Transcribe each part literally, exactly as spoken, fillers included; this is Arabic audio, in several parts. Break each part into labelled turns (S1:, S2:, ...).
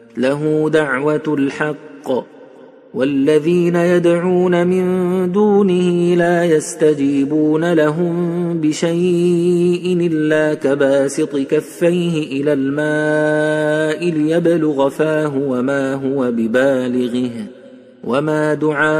S1: له دعوة الحق والذين يدعون من دونه لا يستجيبون لهم بشيء إلا كباسط كفيه إلى الماء ليبلغ فاه وما هو ببالغه وما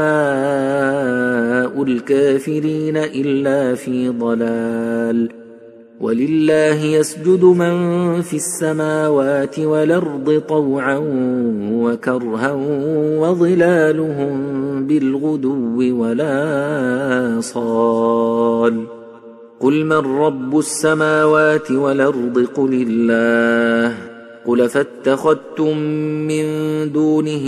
S1: دعاء الكافرين إلا في ضلال. ولله يسجد من في السماوات والأرض طوعا وكرها وظلالهم بالغدو والآصال. قل من رب السماوات والأرض قل الله. قل فاتخذتم من دونه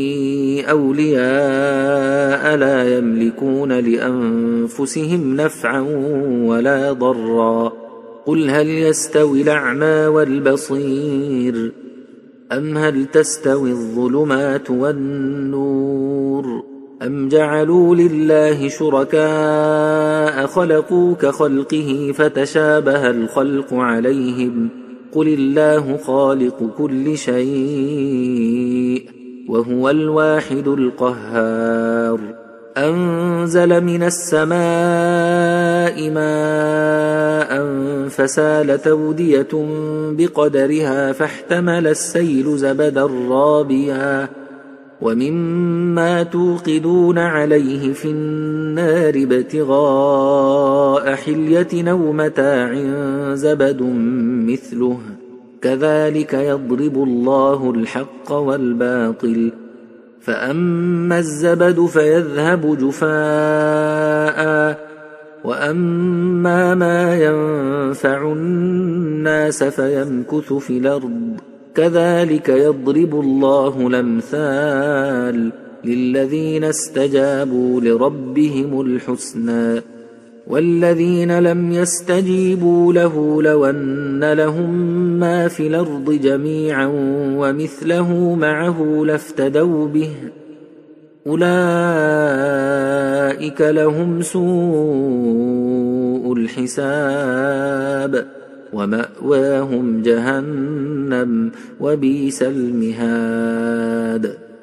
S1: أولياء لا يملكون لأنفسهم نفعا ولا ضرا. قل هل يستوي الأعمى والبصير أم هل تستوي الظلمات والنور أم جعلوا لله شركاء خلقوا كخلقه فتشابه الخلق عليهم قل الله خالق كل شيء وهو الواحد القهار. أنزل من السماء ماء فسالت أودية بقدرها فاحتمل السيل زبدا رابيا ومما توقدون عليه في النار ابتغاء حلية أو متاع زبد مثله كذلك يضرب الله الحق والباطل. فأما الزبد فيذهب جفاء وأما ما ينفع الناس فيمكث في الأرض كذلك يضرب الله الأمثال للذين استجابوا لربهم الحسنى والذين لم يستجيبوا له لو أن لهم ما في الأرض جميعا ومثله معه لافتدوا به أولئك لهم سوء الحساب ومأواهم جهنم وبئس المهاد.